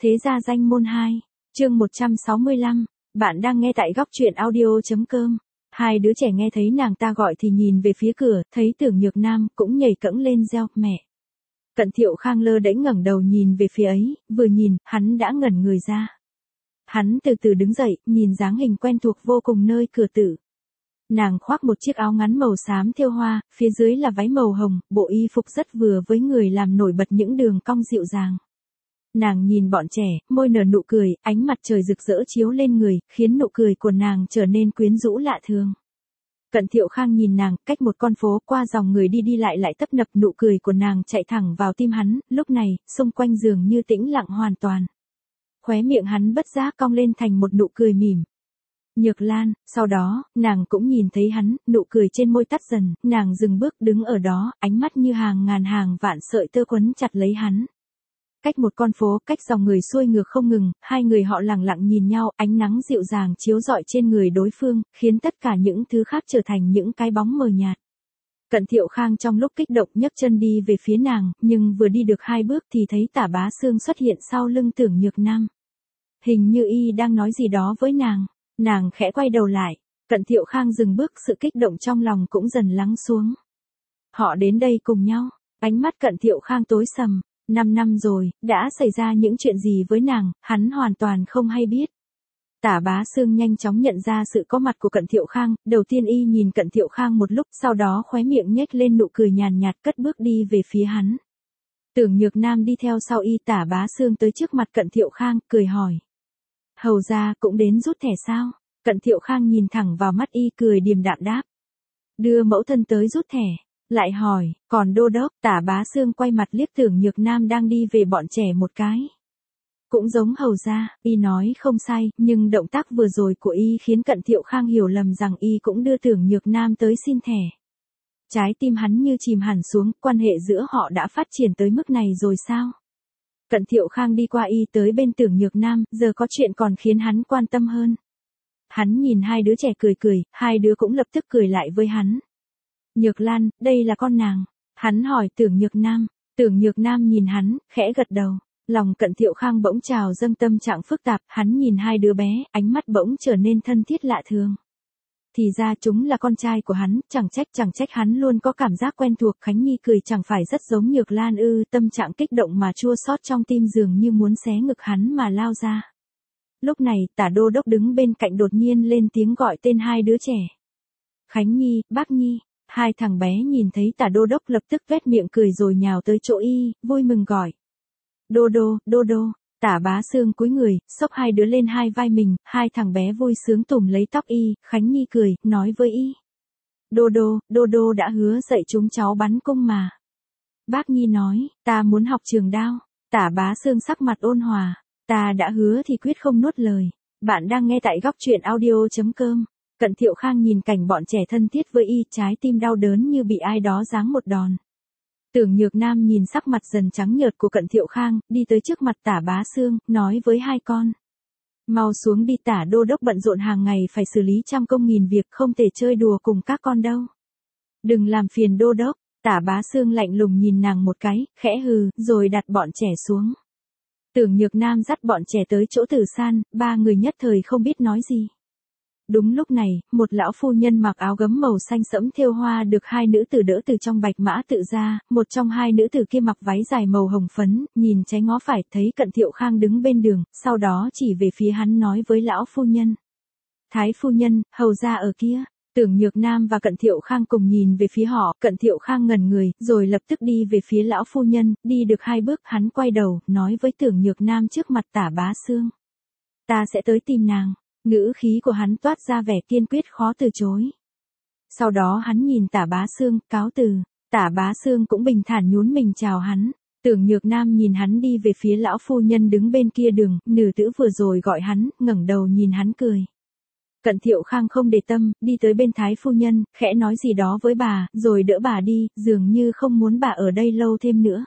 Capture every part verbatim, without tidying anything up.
Thế gia danh môn hai, chương một trăm sáu mươi lăm, bạn đang nghe tại góc truyện audio.com. Hai đứa trẻ nghe thấy nàng ta gọi thì nhìn về phía cửa, thấy Tưởng Nhược Nam cũng nhảy cẫng lên reo, mẹ. Cận Thiệu Khang lơ đễnh ngẩng đầu nhìn về phía ấy, vừa nhìn, hắn đã ngẩn người ra. Hắn từ từ đứng dậy, nhìn dáng hình quen thuộc vô cùng nơi cửa tử. Nàng khoác một chiếc áo ngắn màu xám thêu hoa, phía dưới là váy màu hồng, bộ y phục rất vừa với người làm nổi bật những đường cong dịu dàng. Nàng nhìn bọn trẻ, môi nở nụ cười, ánh mặt trời rực rỡ chiếu lên người, khiến nụ cười của nàng trở nên quyến rũ lạ thường. Cận Thiệu Khang nhìn nàng, cách một con phố qua dòng người đi đi lại lại tấp nập, nụ cười của nàng chạy thẳng vào tim hắn, lúc này, xung quanh dường như tĩnh lặng hoàn toàn. Khóe miệng hắn bất giác cong lên thành một nụ cười mỉm. Nhược Lan, sau đó, nàng cũng nhìn thấy hắn, nụ cười trên môi tắt dần, nàng dừng bước đứng ở đó, ánh mắt như hàng ngàn hàng vạn sợi tơ quấn chặt lấy hắn. Cách một con phố, cách dòng người xuôi ngược không ngừng, hai người họ lặng lặng nhìn nhau, ánh nắng dịu dàng chiếu rọi trên người đối phương, khiến tất cả những thứ khác trở thành những cái bóng mờ nhạt. Cận Thiệu Khang trong lúc kích động nhấc chân đi về phía nàng, nhưng vừa đi được hai bước thì thấy Tả Bá Xương xuất hiện sau lưng Tưởng Nhược Nam. Hình như y đang nói gì đó với nàng, nàng khẽ quay đầu lại, Cận Thiệu Khang dừng bước, sự kích động trong lòng cũng dần lắng xuống. Họ đến đây cùng nhau, ánh mắt Cận Thiệu Khang tối sầm. Năm năm rồi, đã xảy ra những chuyện gì với nàng, hắn hoàn toàn không hay biết. Tả Bá Xương nhanh chóng nhận ra sự có mặt của Cận Thiệu Khang, đầu tiên y nhìn Cận Thiệu Khang một lúc, sau đó khóe miệng nhếch lên nụ cười nhàn nhạt, cất bước đi về phía hắn. Tưởng Nhược Nam đi theo sau y. Tả Bá Xương tới trước mặt Cận Thiệu Khang, cười hỏi. Hầu gia cũng đến rút thẻ sao? Cận Thiệu Khang nhìn thẳng vào mắt y, cười điềm đạm đáp. Đưa mẫu thân tới rút thẻ. Lại hỏi, còn đô đốc? Tả Bá Xương quay mặt liếc Tưởng Nhược Nam đang đi về bọn trẻ một cái. Cũng giống hầu gia, y nói không sai, nhưng động tác vừa rồi của y khiến Cận Thiệu Khang hiểu lầm rằng y cũng đưa Tưởng Nhược Nam tới xin thẻ. Trái tim hắn như chìm hẳn xuống, quan hệ giữa họ đã phát triển tới mức này rồi sao? Cận Thiệu Khang đi qua y tới bên Tưởng Nhược Nam, giờ có chuyện còn khiến hắn quan tâm hơn. Hắn nhìn hai đứa trẻ cười cười, hai đứa cũng lập tức cười lại với hắn. Nhược Lan, đây là con nàng. Hắn hỏi Tưởng Nhược Nam. Tưởng Nhược Nam nhìn hắn, khẽ gật đầu. Lòng Cận Thiệu Khang bỗng trào dâng tâm trạng phức tạp, hắn nhìn hai đứa bé, ánh mắt bỗng trở nên thân thiết lạ thường. Thì ra chúng là con trai của hắn, chẳng trách chẳng trách hắn luôn có cảm giác quen thuộc. Khánh Nhi cười, chẳng phải rất giống Nhược Lan ư? Tâm trạng kích động mà chua xót trong tim dường như muốn xé ngực hắn mà lao ra. Lúc này, Tả Đô Đốc đứng bên cạnh đột nhiên lên tiếng gọi tên hai đứa trẻ. Khánh Nhi, Bác Nhi. Hai thằng bé nhìn thấy Tả Đô Đốc lập tức tuét miệng cười rồi nhào tới chỗ y, vui mừng gọi. Đô đô, đô đô. Tả Bá Xương cúi người, xốc hai đứa lên hai vai mình, hai thằng bé vui sướng tùm lấy tóc y. Khánh Nhi cười, nói với y. Đô đô, đô đô đã hứa dạy chúng cháu bắn cung mà. Bác Nhi nói, ta muốn học trường đao. Tả Bá Xương sắc mặt ôn hòa, ta đã hứa thì quyết không nuốt lời. Bạn đang nghe tại góc truyện audio.com. Cận Thiệu Khang nhìn cảnh bọn trẻ thân thiết với y, trái tim đau đớn như bị ai đó giáng một đòn. Tưởng Nhược Nam nhìn sắc mặt dần trắng nhợt của Cận Thiệu Khang, đi tới trước mặt Tả Bá Xương, nói với hai con. Mau xuống đi, Tả Đô Đốc bận rộn hàng ngày phải xử lý trăm công nghìn việc, không thể chơi đùa cùng các con đâu. Đừng làm phiền Đô Đốc. Tả Bá Xương lạnh lùng nhìn nàng một cái, khẽ hừ, rồi đặt bọn trẻ xuống. Tưởng Nhược Nam dắt bọn trẻ tới chỗ Tử San, ba người nhất thời không biết nói gì. Đúng lúc này, một lão phu nhân mặc áo gấm màu xanh sẫm thêu hoa được hai nữ tử đỡ từ trong bạch mã tự ra, một trong hai nữ tử kia mặc váy dài màu hồng phấn, nhìn trái ngó phải thấy Cận Thiệu Khang đứng bên đường, sau đó chỉ về phía hắn nói với lão phu nhân. Thái phu nhân, hầu gia ở kia. Tưởng Nhược Nam và Cận Thiệu Khang cùng nhìn về phía họ, Cận Thiệu Khang ngẩn người, rồi lập tức đi về phía lão phu nhân, đi được hai bước, hắn quay đầu, nói với Tưởng Nhược Nam trước mặt Tả Bá Xương. Ta sẽ tới tìm nàng. Ngữ khí của hắn toát ra vẻ kiên quyết khó từ chối. Sau đó hắn nhìn Tả Bá Xương, cáo từ. Tả Bá Xương cũng bình thản nhún mình chào hắn. Tưởng Nhược Nam nhìn hắn đi về phía lão phu nhân đứng bên kia đường, nữ tử vừa rồi gọi hắn, ngẩng đầu nhìn hắn cười. Cận Thiệu Khang không để tâm, đi tới bên Thái phu nhân, khẽ nói gì đó với bà, rồi đỡ bà đi, dường như không muốn bà ở đây lâu thêm nữa.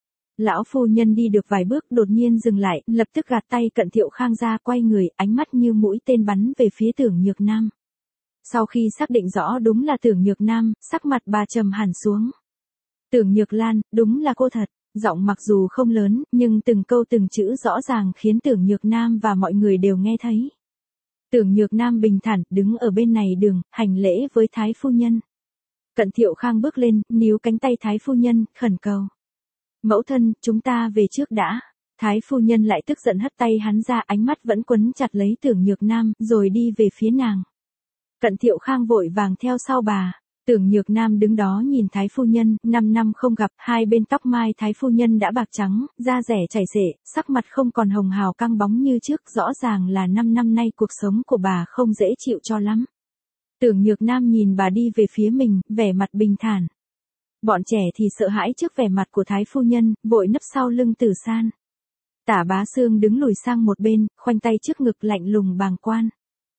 Lão phu nhân đi được vài bước đột nhiên dừng lại, lập tức gạt tay Cận Thiệu Khang ra, quay người, ánh mắt như mũi tên bắn về phía Tưởng Nhược Nam. Sau khi xác định rõ đúng là Tưởng Nhược Nam, sắc mặt bà trầm hẳn xuống. Tưởng Nhược Lan, đúng là cô thật. Giọng mặc dù không lớn, nhưng từng câu từng chữ rõ ràng khiến Tưởng Nhược Nam và mọi người đều nghe thấy. Tưởng Nhược Nam bình thản, đứng ở bên này đường, hành lễ với Thái phu nhân. Cận Thiệu Khang bước lên, níu cánh tay Thái phu nhân, khẩn cầu. Mẫu thân, chúng ta về trước đã. Thái phu nhân lại tức giận hất tay hắn ra, ánh mắt vẫn quấn chặt lấy Tưởng Nhược Nam, rồi đi về phía nàng. Cận Thiệu Khang vội vàng theo sau bà. Tưởng Nhược Nam đứng đó nhìn Thái phu nhân, năm năm không gặp, hai bên tóc mai Thái phu nhân đã bạc trắng, da rẻ chảy xệ, sắc mặt không còn hồng hào căng bóng như trước, rõ ràng là năm năm nay cuộc sống của bà không dễ chịu cho lắm. Tưởng Nhược Nam nhìn bà đi về phía mình, vẻ mặt bình thản. Bọn trẻ thì sợ hãi trước vẻ mặt của Thái phu nhân, vội nấp sau lưng Tử San. Tả Bá Sương đứng lùi sang một bên, khoanh tay trước ngực lạnh lùng bàng quan.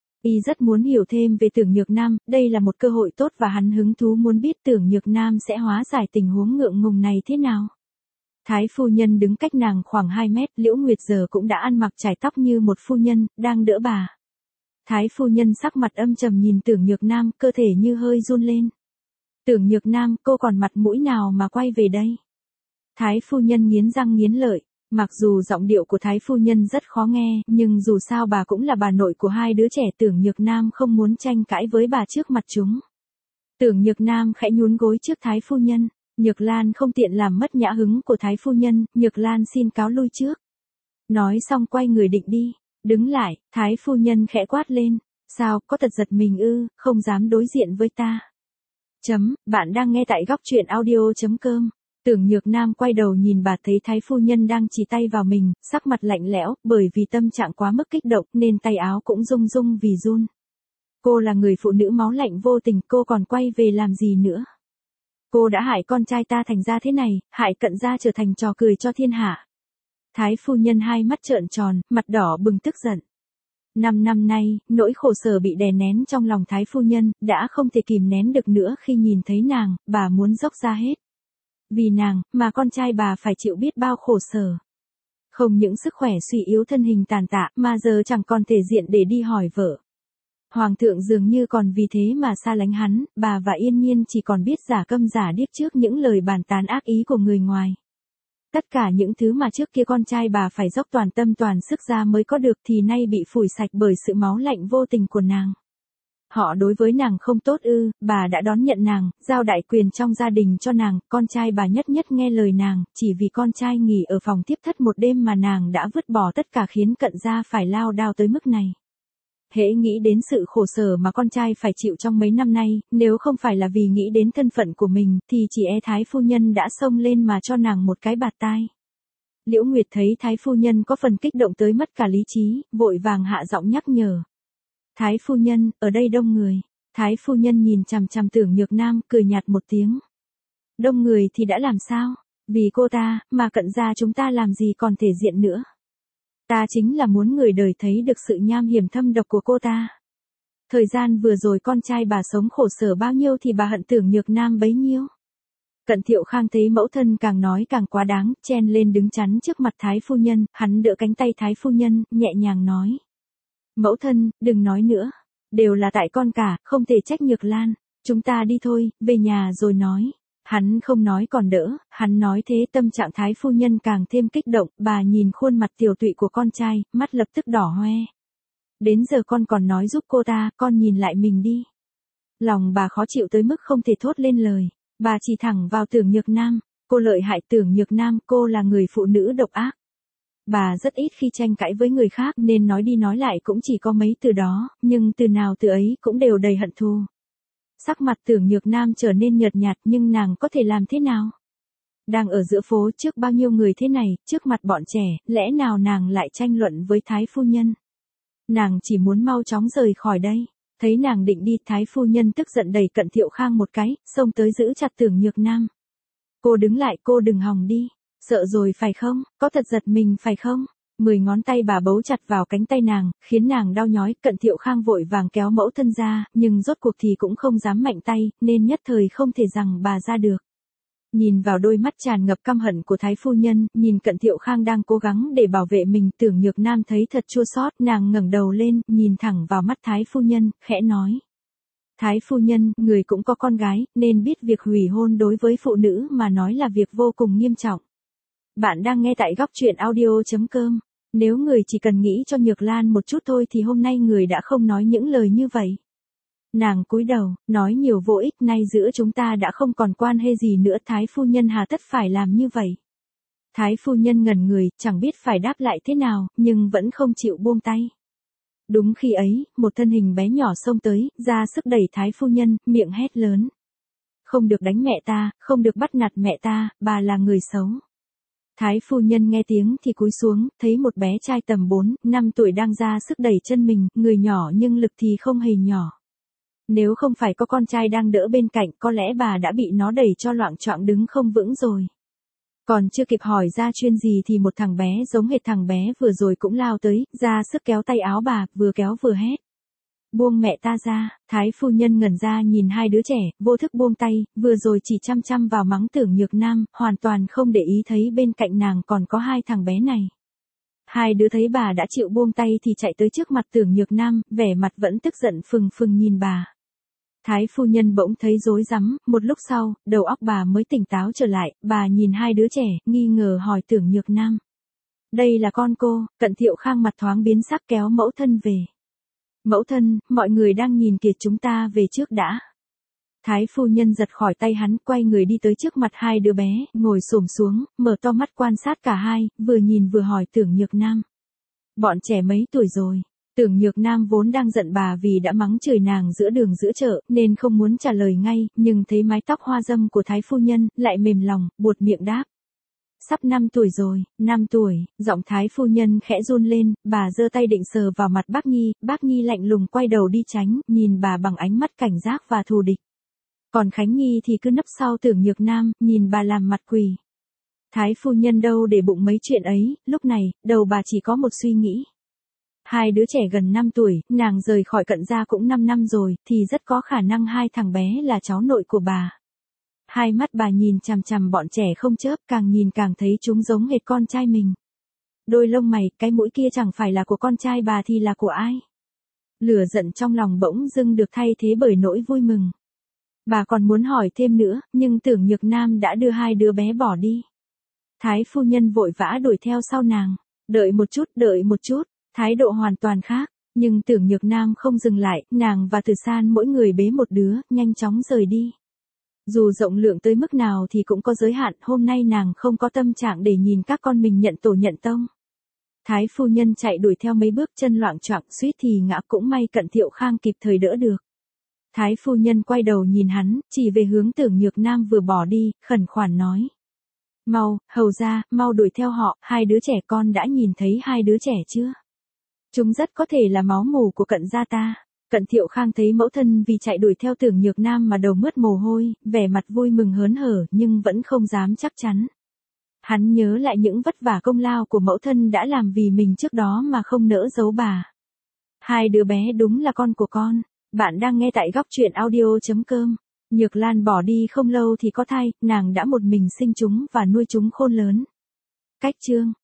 Y rất muốn hiểu thêm về Tưởng Nhược Nam, đây là một cơ hội tốt và hắn hứng thú muốn biết Tưởng Nhược Nam sẽ hóa giải tình huống ngượng ngùng này thế nào. Thái phu nhân đứng cách nàng khoảng hai mét, Liễu Nguyệt giờ cũng đã ăn mặc trải tóc như một phu nhân, đang đỡ bà. Thái phu nhân sắc mặt âm trầm nhìn Tưởng Nhược Nam, cơ thể như hơi run lên. Tưởng Nhược Nam, cô còn mặt mũi nào mà quay về đây? Thái phu nhân nghiến răng nghiến lợi. Mặc dù giọng điệu của Thái phu nhân rất khó nghe, nhưng dù sao bà cũng là bà nội của hai đứa trẻ. Tưởng Nhược Nam không muốn tranh cãi với bà trước mặt chúng. Tưởng Nhược Nam khẽ nhún gối trước Thái phu nhân. Nhược Lan không tiện làm mất nhã hứng của Thái phu nhân, Nhược Lan xin cáo lui trước. Nói xong quay người định đi. Đứng lại, Thái phu nhân khẽ quát lên. Sao, có tật giật mình ư, không dám đối diện với ta. Chấm, bạn đang nghe tại góc truyện audio chấm com. Tưởng Nhược Nam quay đầu nhìn bà thấy Thái phu nhân đang chỉ tay vào mình, sắc mặt lạnh lẽo, bởi vì tâm trạng quá mức kích động nên tay áo cũng rung rung vì run. Cô là người phụ nữ máu lạnh vô tình, cô còn quay về làm gì nữa? Cô đã hại con trai ta thành ra thế này, hại Cận gia trở thành trò cười cho thiên hạ. Thái phu nhân hai mắt trợn tròn, mặt đỏ bừng tức giận. Năm năm nay, nỗi khổ sở bị đè nén trong lòng Thái phu nhân, đã không thể kìm nén được nữa khi nhìn thấy nàng, bà muốn dốc ra hết. Vì nàng, mà con trai bà phải chịu biết bao khổ sở. Không những sức khỏe suy yếu thân hình tàn tạ, mà giờ chẳng còn thể diện để đi hỏi vợ. Hoàng thượng dường như còn vì thế mà xa lánh hắn, bà và Yên Nhiên chỉ còn biết giả câm giả điếc trước những lời bàn tán ác ý của người ngoài. Tất cả những thứ mà trước kia con trai bà phải dốc toàn tâm toàn sức ra mới có được thì nay bị phủi sạch bởi sự máu lạnh vô tình của nàng. Họ đối với nàng không tốt ư, bà đã đón nhận nàng, giao đại quyền trong gia đình cho nàng, con trai bà nhất nhất nghe lời nàng, chỉ vì con trai nghỉ ở phòng tiếp thất một đêm mà nàng đã vứt bỏ tất cả khiến Cận gia phải lao đao tới mức này. Hễ nghĩ đến sự khổ sở mà con trai phải chịu trong mấy năm nay, nếu không phải là vì nghĩ đến thân phận của mình, thì chỉ e Thái phu nhân đã xông lên mà cho nàng một cái bạt tai. Liễu Nguyệt thấy Thái phu nhân có phần kích động tới mất cả lý trí, vội vàng hạ giọng nhắc nhở. Thái phu nhân, ở đây đông người. Thái phu nhân nhìn chằm chằm Tưởng Nhược Nam, cười nhạt một tiếng. Đông người thì đã làm sao? Vì cô ta, mà Cận gia chúng ta làm gì còn thể diện nữa. Ta chính là muốn người đời thấy được sự nham hiểm thâm độc của cô ta. Thời gian vừa rồi con trai bà sống khổ sở bao nhiêu thì bà hận Tưởng Nhược Nam bấy nhiêu. Cận Thiệu Khang thấy mẫu thân càng nói càng quá đáng, chen lên đứng chắn trước mặt Thái phu nhân, hắn đỡ cánh tay Thái phu nhân, nhẹ nhàng nói. Mẫu thân, đừng nói nữa. Đều là tại con cả, không thể trách Nhược Lan. Chúng ta đi thôi, về nhà rồi nói. Hắn không nói còn đỡ, hắn nói thế tâm trạng Thái phu nhân càng thêm kích động, bà nhìn khuôn mặt tiều tụy của con trai, mắt lập tức đỏ hoe. Đến giờ con còn nói giúp cô ta, con nhìn lại mình đi. Lòng bà khó chịu tới mức không thể thốt lên lời. Bà chỉ thẳng vào Tưởng Nhược Nam. Cô lợi hại Tưởng Nhược Nam, cô là người phụ nữ độc ác. Bà rất ít khi tranh cãi với người khác nên nói đi nói lại cũng chỉ có mấy từ đó, nhưng từ nào từ ấy cũng đều đầy hận thù. Sắc mặt Tưởng Nhược Nam trở nên nhợt nhạt nhưng nàng có thể làm thế nào? Đang ở giữa phố trước bao nhiêu người thế này, trước mặt bọn trẻ, lẽ nào nàng lại tranh luận với Thái phu nhân? Nàng chỉ muốn mau chóng rời khỏi đây. Thấy nàng định đi, Thái phu nhân tức giận đẩy Cận Thiệu Khang một cái, xông tới giữ chặt Tưởng Nhược Nam. Cô đứng lại, cô đừng hòng đi. Sợ rồi phải không, có thật giật mình phải không? Mười ngón tay bà bấu chặt vào cánh tay nàng, khiến nàng đau nhói. Cận Thiệu Khang vội vàng kéo mẫu thân ra, nhưng rốt cuộc thì cũng không dám mạnh tay, nên nhất thời không thể rằng bà ra được. Nhìn vào đôi mắt tràn ngập căm hận của Thái phu nhân, nhìn Cận Thiệu Khang đang cố gắng để bảo vệ mình, Tưởng Nhược Nam thấy thật chua xót, nàng ngẩng đầu lên, nhìn thẳng vào mắt Thái phu nhân, khẽ nói. Thái phu nhân, người cũng có con gái, nên biết việc hủy hôn đối với phụ nữ mà nói là việc vô cùng nghiêm trọng. Bạn đang nghe tại góc truyện audio.com. Nếu người chỉ cần nghĩ cho Nhược Lan một chút thôi thì hôm nay người đã không nói những lời như vậy. Nàng cúi đầu, nói nhiều vô ích, nay giữa chúng ta đã không còn quan hệ gì nữa, Thái phu nhân hà tất phải làm như vậy. Thái phu nhân ngẩn người, chẳng biết phải đáp lại thế nào, nhưng vẫn không chịu buông tay. Đúng khi ấy, một thân hình bé nhỏ xông tới, ra sức đẩy Thái phu nhân, miệng hét lớn. Không được đánh mẹ ta, không được bắt nạt mẹ ta, bà là người xấu. Thái phu nhân nghe tiếng thì cúi xuống, thấy một bé trai tầm bốn, năm tuổi đang ra sức đẩy chân mình, người nhỏ nhưng lực thì không hề nhỏ. Nếu không phải có con trai đang đỡ bên cạnh, có lẽ bà đã bị nó đẩy cho loạng choạng đứng không vững rồi. Còn chưa kịp hỏi ra chuyên gì thì một thằng bé giống hệt thằng bé vừa rồi cũng lao tới, ra sức kéo tay áo bà, vừa kéo vừa hét. Buông mẹ ta ra. Thái phu nhân ngẩn ra nhìn hai đứa trẻ, vô thức buông tay, vừa rồi chỉ chăm chăm vào mắng Tưởng Nhược Nam, hoàn toàn không để ý thấy bên cạnh nàng còn có hai thằng bé này. Hai đứa thấy bà đã chịu buông tay thì chạy tới trước mặt Tưởng Nhược Nam, vẻ mặt vẫn tức giận phừng phừng nhìn bà. Thái phu nhân bỗng thấy rối rắm, một lúc sau, đầu óc bà mới tỉnh táo trở lại, bà nhìn hai đứa trẻ, nghi ngờ hỏi Tưởng Nhược Nam. Đây là con cô. Cận Thiệu Khang mặt thoáng biến sắc kéo mẫu thân về. Mẫu thân, mọi người đang nhìn kìa, chúng ta về trước đã. Thái phu nhân giật khỏi tay hắn, quay người đi tới trước mặt hai đứa bé, ngồi xổm xuống, mở to mắt quan sát cả hai, vừa nhìn vừa hỏi Tưởng Nhược Nam. Bọn trẻ mấy tuổi rồi? Tưởng Nhược Nam vốn đang giận bà vì đã mắng chửi nàng giữa đường giữa chợ, nên không muốn trả lời ngay, nhưng thấy mái tóc hoa dâm của Thái phu nhân, lại mềm lòng, buột miệng đáp. Sắp năm tuổi rồi. Năm tuổi. Giọng Thái phu nhân khẽ run lên, bà giơ tay định sờ vào mặt bác Nhi, bác Nhi lạnh lùng quay đầu đi tránh, nhìn bà bằng ánh mắt cảnh giác và thù địch. Còn Khánh Nhi thì cứ nấp sau Tưởng Nhược Nam, nhìn bà làm mặt quỳ. Thái phu nhân đâu để bụng mấy chuyện ấy, lúc này, đầu bà chỉ có một suy nghĩ. Hai đứa trẻ gần năm tuổi, nàng rời khỏi Cận gia cũng năm năm rồi, thì rất có khả năng hai thằng bé là cháu nội của bà. Hai mắt bà nhìn chằm chằm bọn trẻ không chớp, càng nhìn càng thấy chúng giống hệt con trai mình. Đôi lông mày, cái mũi kia chẳng phải là của con trai bà thì là của ai? Lửa giận trong lòng bỗng dưng được thay thế bởi nỗi vui mừng. Bà còn muốn hỏi thêm nữa, nhưng Tưởng Nhược Nam đã đưa hai đứa bé bỏ đi. Thái phu nhân vội vã đuổi theo sau nàng. Đợi một chút, đợi một chút, thái độ hoàn toàn khác. Nhưng Tưởng Nhược Nam không dừng lại, nàng và Từ San mỗi người bế một đứa, nhanh chóng rời đi. Dù rộng lượng tới mức nào thì cũng có giới hạn, hôm nay nàng không có tâm trạng để nhìn các con mình nhận tổ nhận tông. Thái phu nhân chạy đuổi theo mấy bước, chân loạng choạng, suýt thì ngã, cũng may Cận Thiệu Khang kịp thời đỡ được. Thái phu nhân quay đầu nhìn hắn, chỉ về hướng Tưởng Nhược Nam vừa bỏ đi, khẩn khoản nói. Mau, hầu ra, mau đuổi theo họ, hai đứa trẻ con đã nhìn thấy hai đứa trẻ chưa? Chúng rất có thể là máu mủ của Cận gia ta. Cận Thiệu Khang thấy mẫu thân vì chạy đuổi theo Tưởng Nhược Nam mà đầu mướt mồ hôi, vẻ mặt vui mừng hớn hở nhưng vẫn không dám chắc chắn. Hắn nhớ lại những vất vả công lao của mẫu thân đã làm vì mình trước đó mà không nỡ giấu bà. Hai đứa bé đúng là con của con. Bạn đang nghe tại góc truyện audio.com. Nhược Lan bỏ đi không lâu thì có thai, nàng đã một mình sinh chúng và nuôi chúng khôn lớn. Cách chương